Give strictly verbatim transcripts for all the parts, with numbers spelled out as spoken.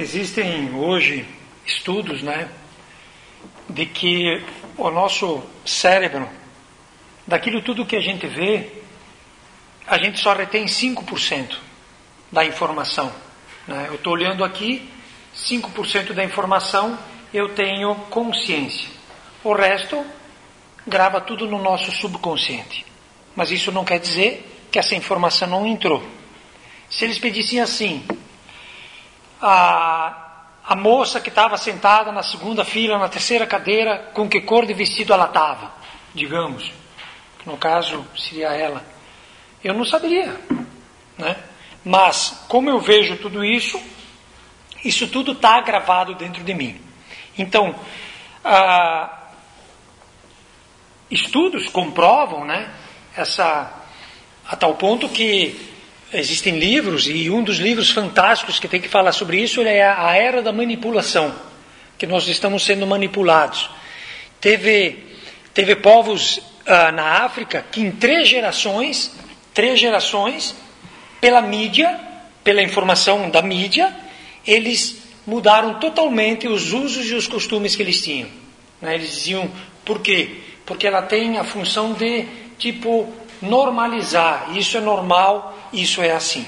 Existem hoje estudos, né, de que o nosso cérebro, daquilo tudo que a gente vê, a gente só retém cinco por cento da informação. Né? Eu estou olhando aqui, cinco por cento da informação eu tenho consciência. O resto grava tudo no nosso subconsciente. Mas isso não quer dizer que essa informação não entrou. Se eles pedissem assim, a, a moça que estava sentada na segunda fila, na terceira cadeira, com que cor de vestido ela estava, digamos, no caso seria ela, eu não saberia, né? Mas como eu vejo tudo isso, isso tudo está gravado dentro de mim. Então, ah, estudos comprovam, né, essa, a tal ponto que existem livros, e um dos livros fantásticos que tem que falar sobre isso é a Era da Manipulação, que nós estamos sendo manipulados. Teve, teve povos ah, na África que em três gerações, três gerações, pela mídia, pela informação da mídia, eles mudaram totalmente os usos e os costumes que eles tinham. Né? Eles diziam, por quê? Porque ela tem a função de, tipo, normalizar. Isso é normal, isso é assim.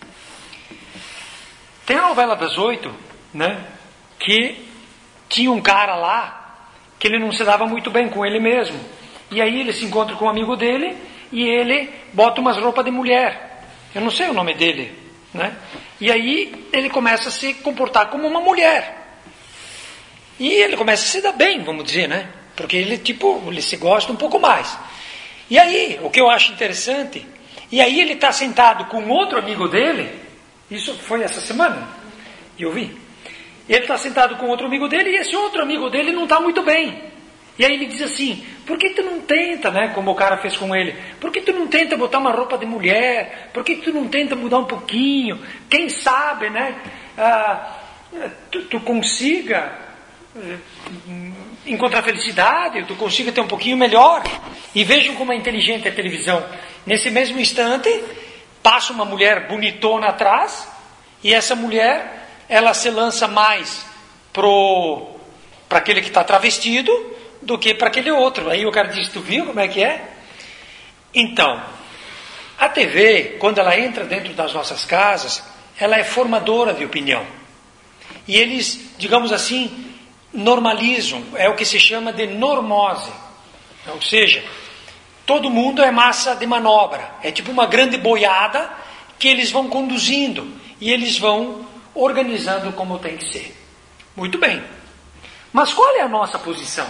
Tem a novela das oito, né, que tinha um cara lá que ele não se dava muito bem com ele mesmo. E aí ele se encontra com um amigo dele e ele bota umas roupas de mulher. Eu não sei o nome dele, né? E aí ele começa a se comportar como uma mulher. E ele começa a se dar bem, vamos dizer, né? Porque ele, tipo, ele se gosta um pouco mais. E aí, o que eu acho interessante, e aí ele está sentado com outro amigo dele, isso foi essa semana, e eu vi. Ele está sentado com outro amigo dele, e esse outro amigo dele não está muito bem. E aí ele diz assim, por que tu não tenta, né, como o cara fez com ele, por que tu não tenta botar uma roupa de mulher, por que tu não tenta mudar um pouquinho, quem sabe, né, ah, tu, tu consiga encontrar felicidade, tu consiga ter um pouquinho melhor. E vejam como é inteligente a televisão. Nesse mesmo instante, passa uma mulher bonitona atrás, e essa mulher, ela se lança mais para aquele que está travestido, do que para aquele outro. Aí o cara diz, tu viu como é que é? Então, a T V, quando ela entra dentro das nossas casas, ela é formadora de opinião. E eles, digamos assim, normalizam, é o que se chama de normose. Ou seja, todo mundo é massa de manobra. É tipo uma grande boiada que eles vão conduzindo e eles vão organizando como tem que ser. Muito bem. Mas qual é a nossa posição?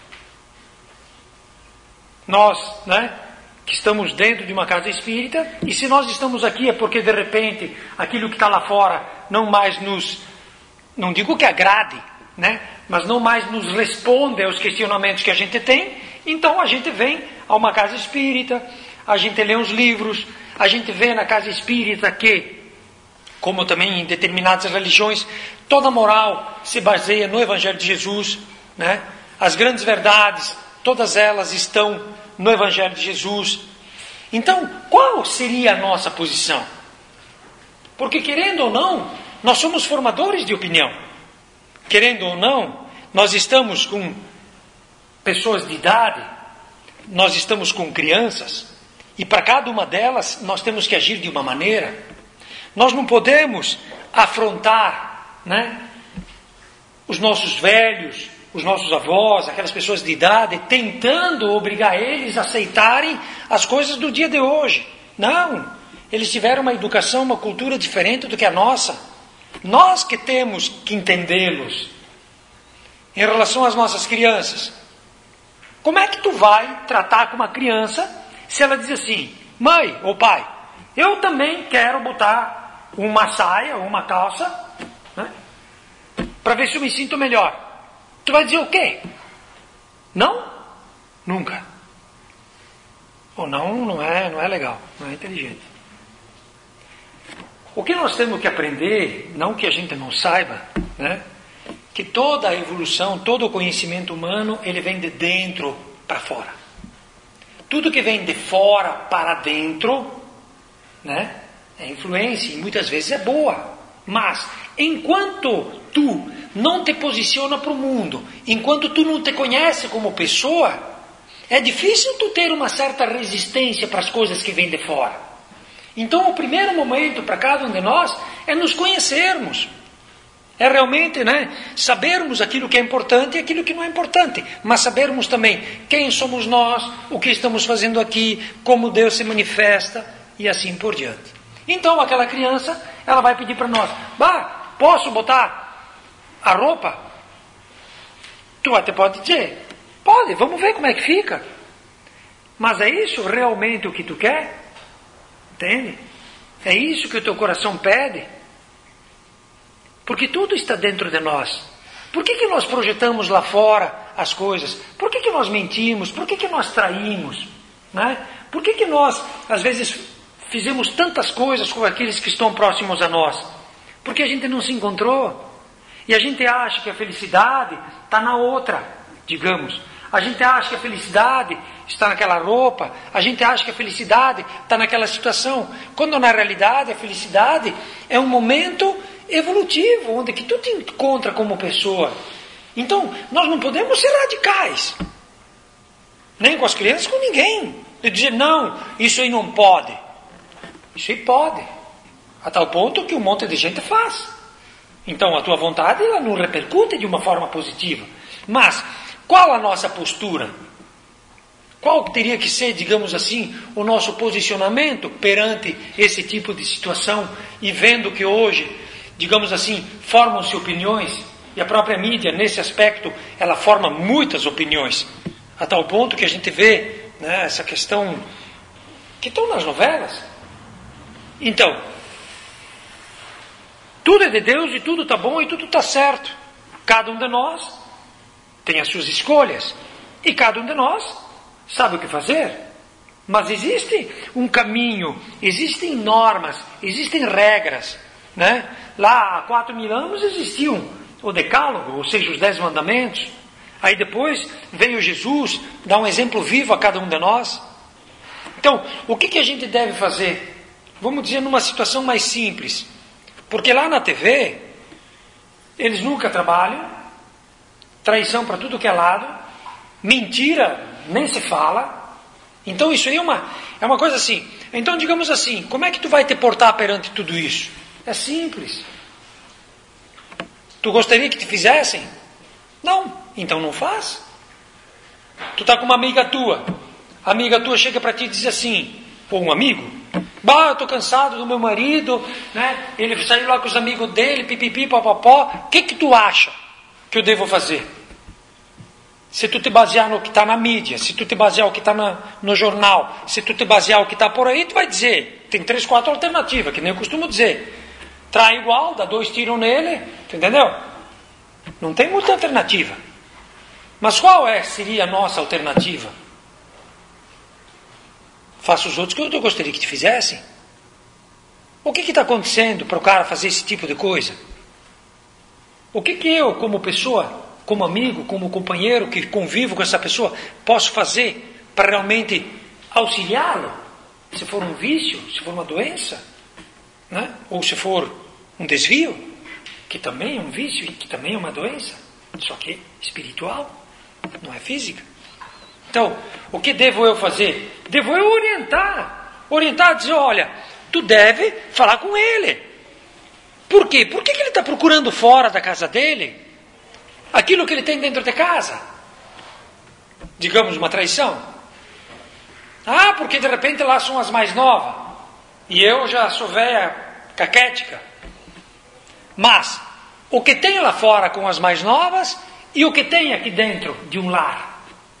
Nós, né, que estamos dentro de uma casa espírita, e se nós estamos aqui é porque de repente aquilo que está lá fora não mais nos, não digo que agrade, né, mas não mais nos responde aos questionamentos que a gente tem, então a gente vem a uma casa espírita, a gente lê uns livros, a gente vê na casa espírita que, como também em determinadas religiões, toda moral se baseia no Evangelho de Jesus, né, as grandes verdades, todas elas estão no Evangelho de Jesus. Então, qual seria a nossa posição? Porque, querendo ou não, nós somos formadores de opinião. Querendo ou não, nós estamos com pessoas de idade, nós estamos com crianças, e para cada uma delas nós temos que agir de uma maneira. Nós não podemos afrontar, né, os nossos velhos, os nossos avós, aquelas pessoas de idade, tentando obrigar eles a aceitarem as coisas do dia de hoje. Não, eles tiveram uma educação, uma cultura diferente do que a nossa. Nós que temos que entendê-los. Em relação às nossas crianças, como é que tu vai tratar com uma criança se ela diz assim, mãe ou pai, eu também quero botar uma saia ou uma calça, né, para ver se eu me sinto melhor. Tu vai dizer o quê? Não? Nunca. Ou não, não é, não é legal, não é inteligente. O que nós temos que aprender, não que a gente não saiba, né? Que toda a evolução, todo o conhecimento humano, ele vem de dentro para fora. Tudo que vem de fora para dentro, né, é influência e muitas vezes é boa, mas enquanto tu não te posiciona para o mundo, enquanto tu não te conhece como pessoa, é difícil tu ter uma certa resistência para as coisas que vêm de fora. Então o primeiro momento para cada um de nós é nos conhecermos. É realmente, né, sabermos aquilo que é importante e aquilo que não é importante. Mas sabermos também quem somos nós, o que estamos fazendo aqui, como Deus se manifesta e assim por diante. Então aquela criança, ela vai pedir para nós: bah, posso botar a roupa? Tu até pode dizer: pode, vamos ver como é que fica. Mas é isso realmente o que tu quer? Entende? É isso que o teu coração pede? Porque tudo está dentro de nós. Por que que nós projetamos lá fora as coisas? Por que que nós mentimos? Por que que nós traímos? Né? Por que que nós, às vezes, fizemos tantas coisas com aqueles que estão próximos a nós? Porque a gente não se encontrou. E a gente acha que a felicidade está na outra, digamos. A gente acha que a felicidade está naquela roupa. A gente acha que a felicidade está naquela situação. Quando na realidade a felicidade é um momento evolutivo, onde que tu te encontra como pessoa. Então, nós não podemos ser radicais. Nem com as crianças, com ninguém. E dizer: não, isso aí não pode. Isso aí pode. A tal ponto que um monte de gente faz. Então, a tua vontade, ela não repercute de uma forma positiva. Mas, qual a nossa postura? Qual teria que ser, digamos assim, o nosso posicionamento perante esse tipo de situação? E vendo que hoje, digamos assim, formam-se opiniões, e a própria mídia, nesse aspecto, ela forma muitas opiniões, a tal ponto que a gente vê, né, essa questão que estão nas novelas. Então, tudo é de Deus e tudo está bom e tudo está certo. Cada um de nós tem as suas escolhas e cada um de nós sabe o que fazer. Mas existe um caminho, existem normas, existem regras, né? Lá há quatro mil anos existiam o decálogo, ou seja, os dez mandamentos. Aí depois veio Jesus dar um exemplo vivo a cada um de nós. Então, o que, que a gente deve fazer? Vamos dizer numa situação mais simples. Porque lá na T V, eles nunca trabalham, traição para tudo que é lado, mentira nem se fala. Então isso aí é uma, é uma coisa assim. Então digamos assim, como é que tu vai te portar perante tudo isso? É simples. Tu gostaria que te fizessem? Não, então não faz. Tu está com uma amiga tua, a amiga tua chega para ti e diz assim, ou um amigo: bah, eu estou cansado do meu marido, né? Ele saiu lá com os amigos dele, pipipi, papapó. O que que tu acha que eu devo fazer? Se tu te basear no que está na mídia, se tu te basear no que está no jornal, se tu te basear no que está por aí, tu vai dizer, tem três, quatro alternativas, que nem eu costumo dizer. Trai igual, dá dois tiros nele, entendeu? Não tem muita alternativa. Mas qual é, seria a nossa alternativa? Faça os outros que eu gostaria que te fizessem. O que está acontecendo para o cara fazer esse tipo de coisa? O que, que eu, como pessoa, como amigo, como companheiro que convivo com essa pessoa, posso fazer para realmente auxiliá-lo? Se for um vício, se for uma doença, né? Ou se for um desvio, que também é um vício e que também é uma doença, só que espiritual, não é física. Então, o que devo eu fazer? Devo eu orientar. Orientar, dizer, olha, tu deve falar com ele. Por quê? Por que que ele está procurando fora da casa dele aquilo que ele tem dentro de casa? Digamos, uma traição. Ah, porque de repente lá são as mais novas. E eu já sou velha caquética. Mas, o que tem lá fora com as mais novas e o que tem aqui dentro de um lar?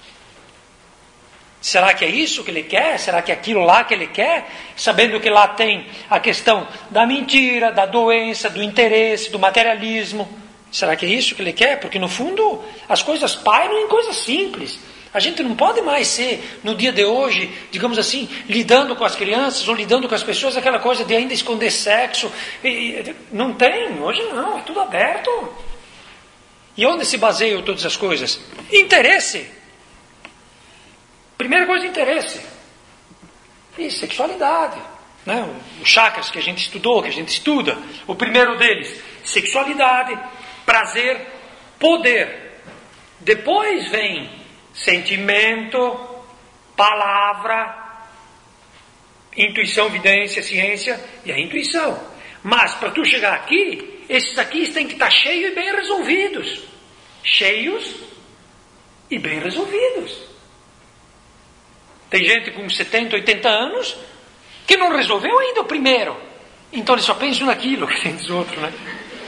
Será que é isso que ele quer? Será que é aquilo lá que ele quer? Sabendo que lá tem a questão da mentira, da doença, do interesse, do materialismo. Será que é isso que ele quer? Porque no fundo as coisas pairam em coisas simples. A gente não pode mais ser, no dia de hoje, digamos assim, lidando com as crianças ou lidando com as pessoas, aquela coisa de ainda esconder sexo. E, não tem, hoje não, é tudo aberto. E onde se baseiam todas as coisas? Interesse. Primeira coisa, interesse. E sexualidade. Né? Os chakras que a gente estudou, que a gente estuda. O primeiro deles, sexualidade, prazer, poder. Depois vem sentimento, palavra, intuição, evidência, ciência e a intuição. Mas para tu chegar aqui, esses aqui têm que estar cheios e bem resolvidos. Cheios e bem resolvidos. Tem gente com setenta, oitenta anos que não resolveu ainda o primeiro. Então eles só pensam naquilo que tem dos outros, né?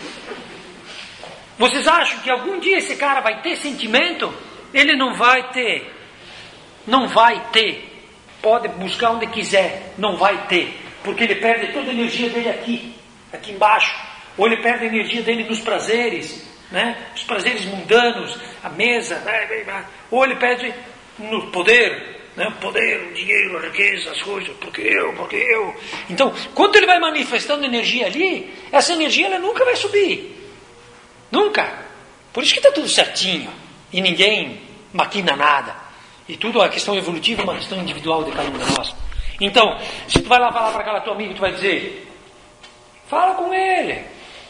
Vocês acham que algum dia esse cara vai ter sentimento? Ele não vai ter. Não vai ter. Pode buscar onde quiser. Não vai ter. Porque ele perde toda a energia dele aqui. Aqui embaixo. Ou ele perde a energia dele nos prazeres. Né? Os prazeres mundanos. A mesa. Ou ele perde no poder. Né? O poder, o dinheiro, a riqueza, as coisas. Porque eu, porque eu. Então, quando ele vai manifestando energia ali, essa energia ela nunca vai subir. Nunca. Por isso que está tudo certinho. E ninguém maquina nada. E tudo, a questão evolutiva é uma questão individual de cada um de nós. Então, se tu vai lá falar para aquela tua amiga, tu vai dizer, fala com ele.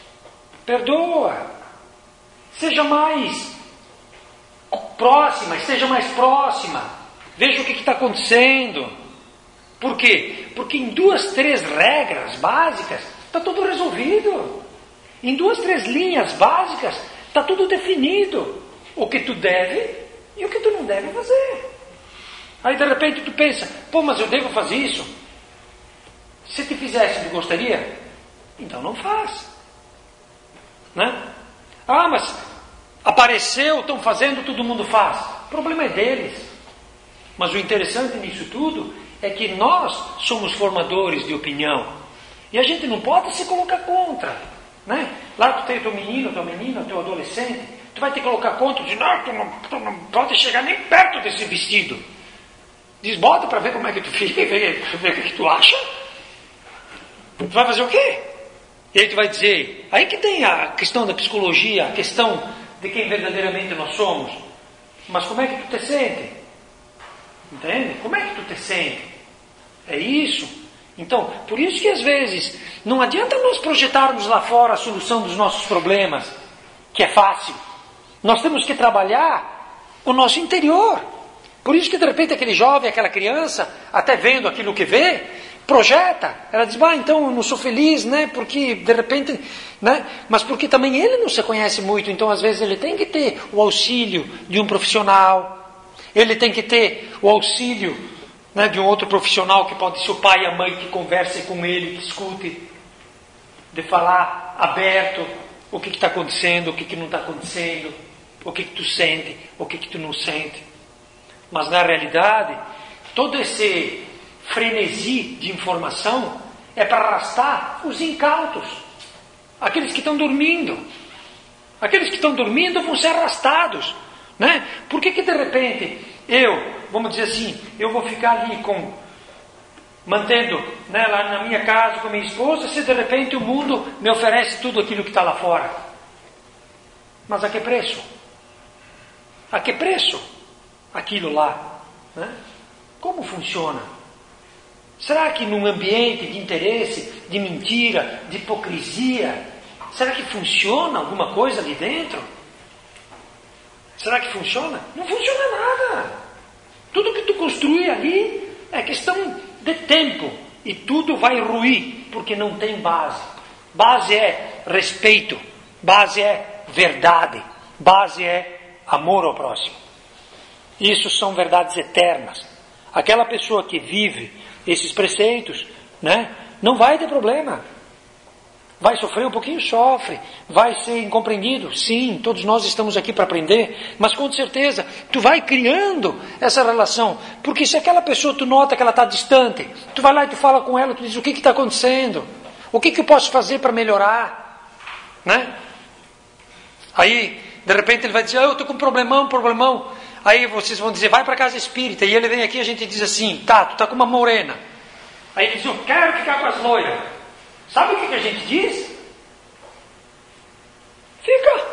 Perdoa. Seja mais próxima, esteja mais próxima. Veja o que está acontecendo. Por quê? Porque em duas, três regras básicas, está tudo resolvido. Em duas, três linhas básicas, está tudo definido. O que tu deve e o que tu não deve fazer. Aí de repente tu pensa, pô, mas eu devo fazer isso? Se te fizesse, tu gostaria? Então não faz. Né? Ah, mas apareceu, estão fazendo, todo mundo faz. O problema é deles. Mas o interessante nisso tudo é que nós somos formadores de opinião. E a gente não pode se colocar contra. Né? Lá tu tem teu menino, tua menina, teu adolescente, tu vai te colocar contra de não, tu não, tu não pode chegar nem perto desse vestido. Desbota para ver como é que tu fica, ver, ver o que tu acha. Tu vai fazer o quê? E aí tu vai dizer, aí que tem a questão da psicologia, a questão de quem verdadeiramente nós somos. Mas como é que tu te sente? Entende? Como é que tu te sente? É isso. Então, por isso que às vezes não adianta nós projetarmos lá fora a solução dos nossos problemas, que é fácil. Nós temos que trabalhar o nosso interior. Por isso que de repente aquele jovem, aquela criança, até vendo aquilo que vê, projeta. Ela diz, bah, então eu não sou feliz, né? Porque de repente, né? Mas porque também ele não se conhece muito, então às vezes ele tem que ter o auxílio de um profissional. Ele tem que ter o auxílio, né, de um outro profissional que pode ser o pai e a mãe que conversem com ele, que escute, de falar aberto o que está acontecendo, o que, que não está acontecendo, o que, que tu sente, o que, que tu não sente. Mas na realidade, todo esse frenesi de informação é para arrastar os incautos, aqueles que estão dormindo. Aqueles que estão dormindo vão ser arrastados. Né? Por que que de repente eu, vamos dizer assim, eu vou ficar ali com, mantendo, né, lá na minha casa com a minha esposa, se de repente o mundo me oferece tudo aquilo que está lá fora? Mas a que preço? A que preço? Aquilo lá, né? Como funciona? Será que num ambiente de interesse, de mentira, de hipocrisia, será que funciona alguma coisa ali dentro? Será que funciona? Não funciona nada. Tudo que tu construir ali é questão de tempo e tudo vai ruir porque não tem base. Base é respeito, base é verdade, base é amor ao próximo. Isso são verdades eternas. Aquela pessoa que vive esses preceitos, né, não vai ter problema. Vai sofrer um pouquinho? Sofre. Vai ser incompreendido? Sim, todos nós estamos aqui para aprender. Mas com certeza, tu vai criando essa relação. Porque se aquela pessoa, tu nota que ela está distante, tu vai lá e tu fala com ela, tu diz, o que está acontecendo? O que, que eu posso fazer para melhorar? Né? Aí, de repente ele vai dizer, ah, eu estou com um problemão, um problemão. Aí vocês vão dizer, vai para a casa espírita. E ele vem aqui e a gente diz assim, tá, tu está com uma morena. Aí ele diz, eu quero ficar com as loiras. Sabe o que, que a gente diz? Fica.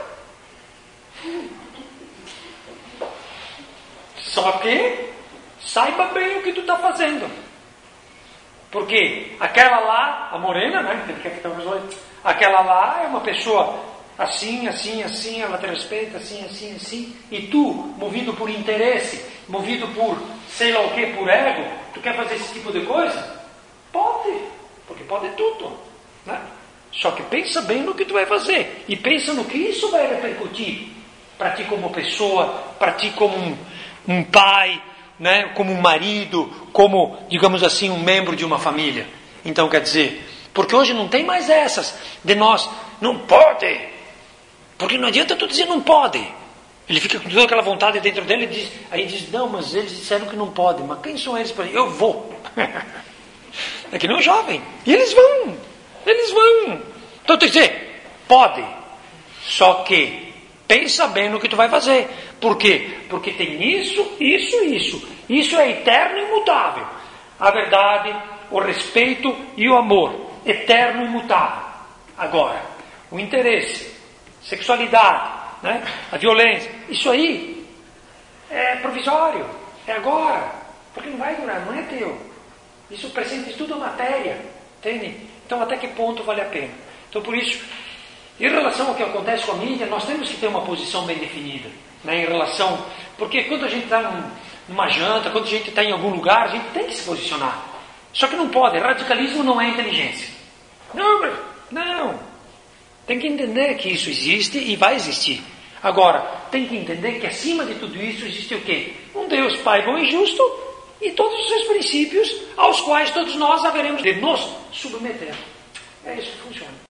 Só que saiba bem o que tu está fazendo. Porque aquela lá, a morena, né? Ele quer ficar com as loiras. aquela lá é uma pessoa assim, assim, assim, ela te respeita, assim, assim, assim, e tu, movido por interesse, movido por sei lá o que, por ego, tu quer fazer esse tipo de coisa? Pode, porque pode tudo, né? Só que pensa bem no que tu vai fazer, e pensa no que isso vai repercutir para ti como pessoa, para ti como um, um pai, né? Como um marido, como, digamos assim, um membro de uma família. Então quer dizer, porque hoje não tem mais essas de nós, não pode, porque não adianta tu dizer não pode. Ele fica com toda aquela vontade dentro dele e diz, aí diz, não, mas eles disseram que não pode, mas quem são eles para dizer, eu vou. É que nem um jovem, e eles vão, eles vão. Então tu dizer, pode, só que pensa bem no que tu vai fazer. Por quê? Porque tem isso, isso, isso. Isso é eterno e imutável. A verdade, o respeito e o amor, eterno e imutável. Agora, o interesse, sexualidade, né? A violência, isso aí é provisório, é agora, porque não vai durar, não é teu. Isso presente tudo a matéria, entende? Então até que ponto vale a pena? Então por isso, em relação ao que acontece com a mídia, nós temos que ter uma posição bem definida, né? Em relação, porque quando a gente está num, numa janta, quando a gente está em algum lugar, a gente tem que se posicionar. Só que não pode, radicalismo não é inteligência. Não, não. Tem que entender que isso existe e vai existir. Agora, tem que entender que acima de tudo isso existe o quê? Um Deus Pai bom e justo e todos os seus princípios aos quais todos nós haveremos de nos submeter. É isso que funciona.